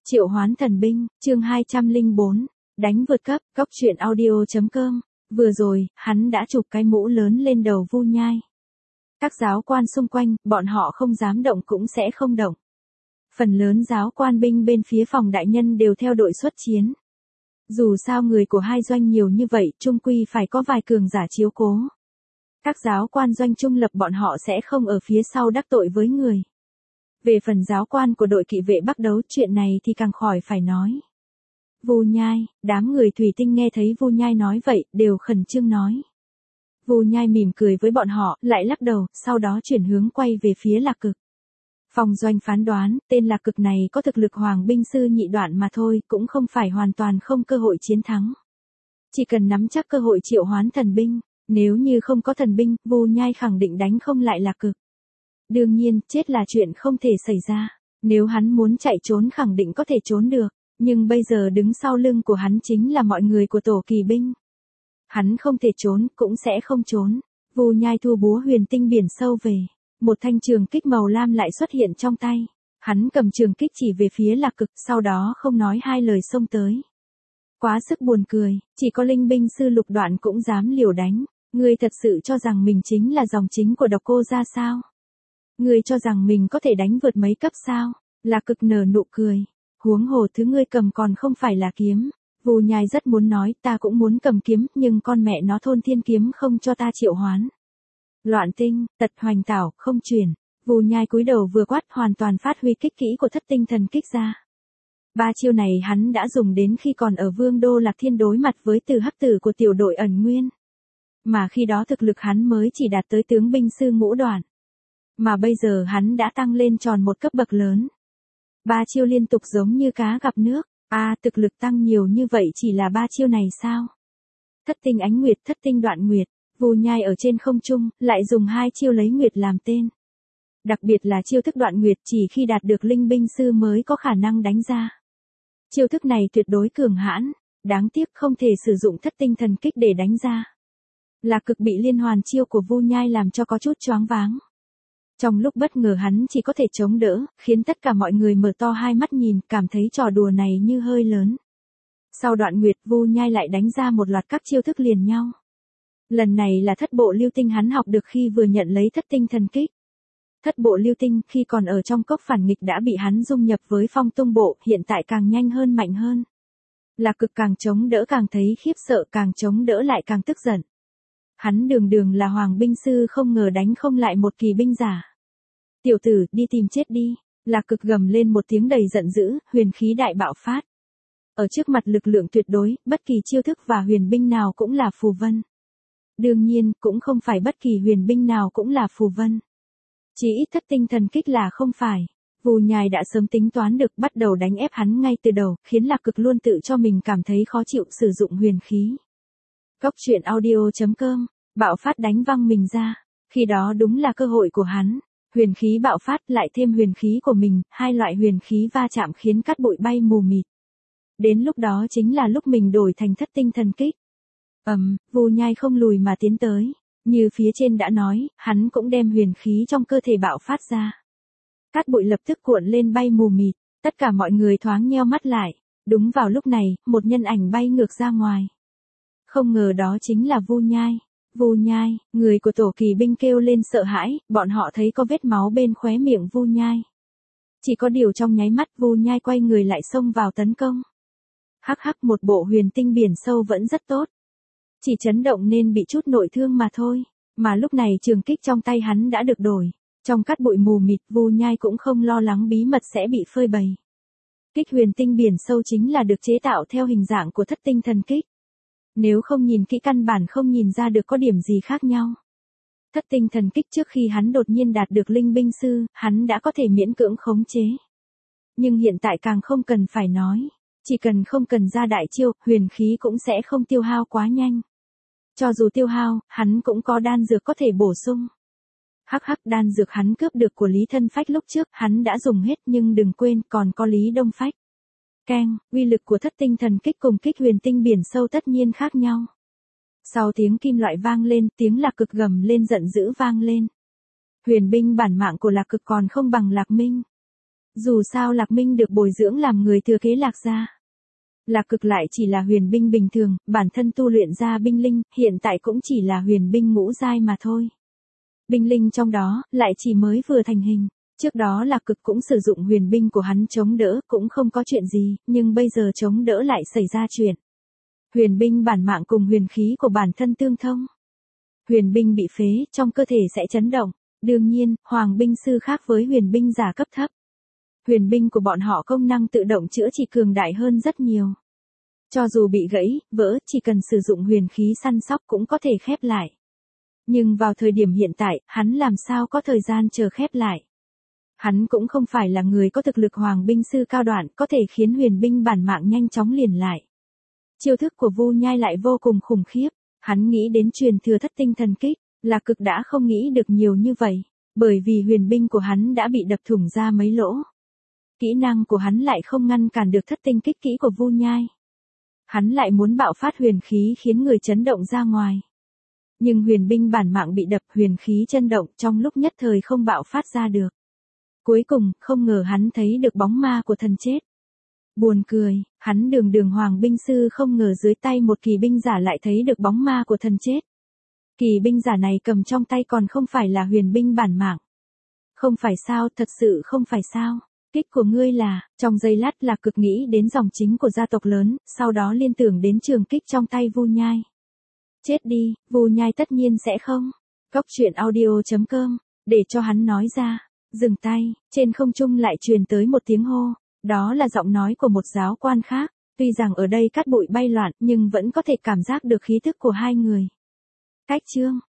Triệu hoán thần binh, chương 204, đánh vượt cấp, góc truyện audio.com. Vừa rồi, hắn đã chụp cái mũ lớn lên đầu Vu Nhai. Các giáo quan xung quanh, bọn họ không dám động cũng sẽ không động. Phần lớn giáo quan binh bên phía phòng đại nhân đều theo đội xuất chiến. Dù sao người của hai doanh nhiều như vậy, chung quy phải có vài cường giả chiếu cố. Các giáo quan doanh trung lập bọn họ sẽ không ở phía sau đắc tội với người. Về phần giáo quan của đội kỵ vệ Bắc Đấu, chuyện này thì càng khỏi phải nói. Vu Nhai, đám người thủy tinh nghe thấy Vu Nhai nói vậy, đều khẩn trương nói. Vu Nhai mỉm cười với bọn họ, lại lắc đầu, sau đó chuyển hướng quay về phía Lạc Cực. Phòng doanh phán đoán, tên Lạc Cực này có thực lực hoàng binh sư nhị đoạn mà thôi, cũng không phải hoàn toàn không cơ hội chiến thắng. Chỉ cần nắm chắc cơ hội triệu hoán thần binh, nếu như không có thần binh, Vu Nhai khẳng định đánh không lại Lạc Cực. Đương nhiên, chết là chuyện không thể xảy ra. Nếu hắn muốn chạy trốn khẳng định có thể trốn được. Nhưng bây giờ đứng sau lưng của hắn chính là mọi người của tổ kỳ binh. Hắn không thể trốn, cũng sẽ không trốn. Vu Nhai thu búa huyền tinh biển sâu về. Một thanh trường kích màu lam lại xuất hiện trong tay. Hắn cầm trường kích chỉ về phía Lạc Cực, sau đó không nói hai lời xông tới. Quá sức buồn cười, chỉ có linh binh sư lục đoạn cũng dám liều đánh. Ngươi thật sự cho rằng mình chính là dòng chính của Độc Cô gia sao? Ngươi cho rằng mình có thể đánh vượt mấy cấp sao? Lạc Cực nở nụ cười. Huống hồ thứ ngươi cầm còn không phải là kiếm. Vu Nhai rất muốn nói ta cũng muốn cầm kiếm, nhưng con mẹ nó thôn thiên kiếm không cho ta triệu hoán. Loạn tinh, tật hoành tảo, không chuyển. Vu Nhai cúi đầu vừa quát, hoàn toàn phát huy kích kỹ của thất tinh thần kích ra. Ba chiêu này hắn đã dùng đến khi còn ở Vương đô Lạc Thiên đối mặt với Từ Hắc Tử của tiểu đội ẩn nguyên. Mà khi đó thực lực hắn mới chỉ đạt tới tướng binh sư ngũ đoạn. Mà bây giờ hắn đã tăng lên tròn một cấp bậc lớn. Ba chiêu liên tục giống như cá gặp nước. Thực lực tăng nhiều như vậy chỉ là ba chiêu này sao? Thất tinh ánh nguyệt, thất tinh đoạn nguyệt. Vu Nhai ở trên không trung, lại dùng hai chiêu lấy nguyệt làm tên. Đặc biệt là chiêu thức đoạn nguyệt chỉ khi đạt được linh binh sư mới có khả năng đánh ra. Chiêu thức này tuyệt đối cường hãn, đáng tiếc không thể sử dụng thất tinh thần kích để đánh ra. Lạc Cực bị liên hoàn chiêu của Vu Nhai làm cho có chút choáng váng. Trong lúc bất ngờ hắn chỉ có thể chống đỡ, khiến tất cả mọi người mở to hai mắt nhìn, cảm thấy trò đùa này như hơi lớn. Sau đoạn nguyệt, Vu Nhai lại đánh ra một loạt các chiêu thức liền nhau. Lần này là thất bộ lưu tinh hắn học được khi vừa nhận lấy thất tinh thần kích. Thất bộ lưu tinh khi còn ở trong cốc phản nghịch đã bị hắn dung nhập với phong tung bộ, hiện tại càng nhanh hơn mạnh hơn. Lạc Cực càng chống đỡ càng thấy khiếp sợ, càng chống đỡ lại càng tức giận. Hắn đường là hoàng binh sư không ngờ đánh không lại một kỳ binh giả. Tiểu tử, đi tìm chết đi. Lạc Cực gầm lên một tiếng đầy giận dữ, huyền khí đại bạo phát. Ở trước mặt lực lượng tuyệt đối, bất kỳ chiêu thức và huyền binh nào cũng là phù vân. Đương nhiên, cũng không phải bất kỳ huyền binh nào cũng là phù vân. Chỉ ít thất tinh thần kích là không phải. Vu Nhai đã sớm tính toán được, bắt đầu đánh ép hắn ngay từ đầu, khiến Lạc Cực luôn tự cho mình cảm thấy khó chịu sử dụng huyền khí. Góc truyện audio.com, bạo phát đánh văng mình ra. Khi đó đúng là cơ hội của hắn. Huyền khí bạo phát lại thêm huyền khí của mình, hai loại huyền khí va chạm khiến cát bụi bay mù mịt. Đến lúc đó chính là lúc mình đổi thành thất tinh thần kích. Vu Nhai không lùi mà tiến tới. Như phía trên đã nói, hắn cũng đem huyền khí trong cơ thể bạo phát ra. Cát bụi lập tức cuộn lên bay mù mịt, tất cả mọi người thoáng nheo mắt lại. Đúng vào lúc này, một nhân ảnh bay ngược ra ngoài. Không ngờ đó chính là Vu Nhai. Vu Nhai, người của tổ kỳ binh kêu lên sợ hãi, bọn họ thấy có vết máu bên khóe miệng Vu Nhai. Chỉ có điều trong nháy mắt Vu Nhai quay người lại xông vào tấn công. Hắc, một bộ huyền tinh biển sâu vẫn rất tốt. Chỉ chấn động nên bị chút nội thương mà thôi. Mà lúc này trường kích trong tay hắn đã được đổi. Trong cát bụi mù mịt, Vu Nhai cũng không lo lắng bí mật sẽ bị phơi bày. Kích huyền tinh biển sâu chính là được chế tạo theo hình dạng của thất tinh thần kích. Nếu không nhìn kỹ căn bản không nhìn ra được có điểm gì khác nhau. Thất tinh thần kích trước khi hắn đột nhiên đạt được linh binh sư, hắn đã có thể miễn cưỡng khống chế. Nhưng hiện tại càng không cần phải nói. Chỉ cần không cần ra đại chiêu, huyền khí cũng sẽ không tiêu hao quá nhanh. Cho dù tiêu hao, hắn cũng có đan dược có thể bổ sung. Đan dược hắn cướp được của Lý Thân Phách lúc trước, hắn đã dùng hết, nhưng đừng quên còn có Lý Đông Phách. Keng, uy lực của thất tinh thần kích cùng kích huyền tinh biển sâu tất nhiên khác nhau. Sau tiếng kim loại vang lên, tiếng Lạc Cực gầm lên giận dữ vang lên. Huyền binh bản mạng của Lạc Cực còn không bằng Lạc Minh. Dù sao Lạc Minh được bồi dưỡng làm người thừa kế Lạc gia. Lạc Cực lại chỉ là huyền binh bình thường, bản thân tu luyện ra binh linh, hiện tại cũng chỉ là huyền binh ngũ giai mà thôi. Binh linh trong đó, lại chỉ mới vừa thành hình. Trước đó Lạc Cực cũng sử dụng huyền binh của hắn chống đỡ, cũng không có chuyện gì, nhưng bây giờ chống đỡ lại xảy ra chuyện. Huyền binh bản mạng cùng huyền khí của bản thân tương thông. Huyền binh bị phế, trong cơ thể sẽ chấn động. Đương nhiên, hoàng binh sư khác với huyền binh giả cấp thấp. Huyền binh của bọn họ công năng tự động chữa trị cường đại hơn rất nhiều. Cho dù bị gãy, vỡ, chỉ cần sử dụng huyền khí săn sóc cũng có thể khép lại. Nhưng vào thời điểm hiện tại, hắn làm sao có thời gian chờ khép lại. Hắn cũng không phải là người có thực lực hoàng binh sư cao đoạn, có thể khiến huyền binh bản mạng nhanh chóng liền lại. Chiêu thức của Vu Nhai lại vô cùng khủng khiếp, hắn nghĩ đến truyền thừa thất tinh thần kích, Lạc Cực đã không nghĩ được nhiều như vậy, bởi vì huyền binh của hắn đã bị đập thủng ra mấy lỗ. Kỹ năng của hắn lại không ngăn cản được thất tinh kích kỹ của Vu Nhai. Hắn lại muốn bạo phát huyền khí khiến người chấn động ra ngoài. Nhưng huyền binh bản mạng bị đập, huyền khí chấn động, trong lúc nhất thời không bạo phát ra được. Cuối cùng, không ngờ hắn thấy được bóng ma của thần chết. Buồn cười, hắn đường hoàng binh sư không ngờ dưới tay một kỳ binh giả lại thấy được bóng ma của thần chết. Kỳ binh giả này cầm trong tay còn không phải là huyền binh bản mạng. Không phải sao, thật sự không phải sao. Kích của ngươi là, trong giây lát Lạc Cực nghĩ đến dòng chính của gia tộc lớn, sau đó liên tưởng đến trường kích trong tay Vu Nhai. Chết đi, Vu Nhai tất nhiên sẽ không. Cóc truyện audio.com, để cho hắn nói ra. Dừng tay, trên không trung lại truyền tới một tiếng hô. Đó là giọng nói của một giáo quan khác. Tuy rằng ở đây cát bụi bay loạn, nhưng vẫn có thể cảm giác được khí thức của hai người. Cách chương.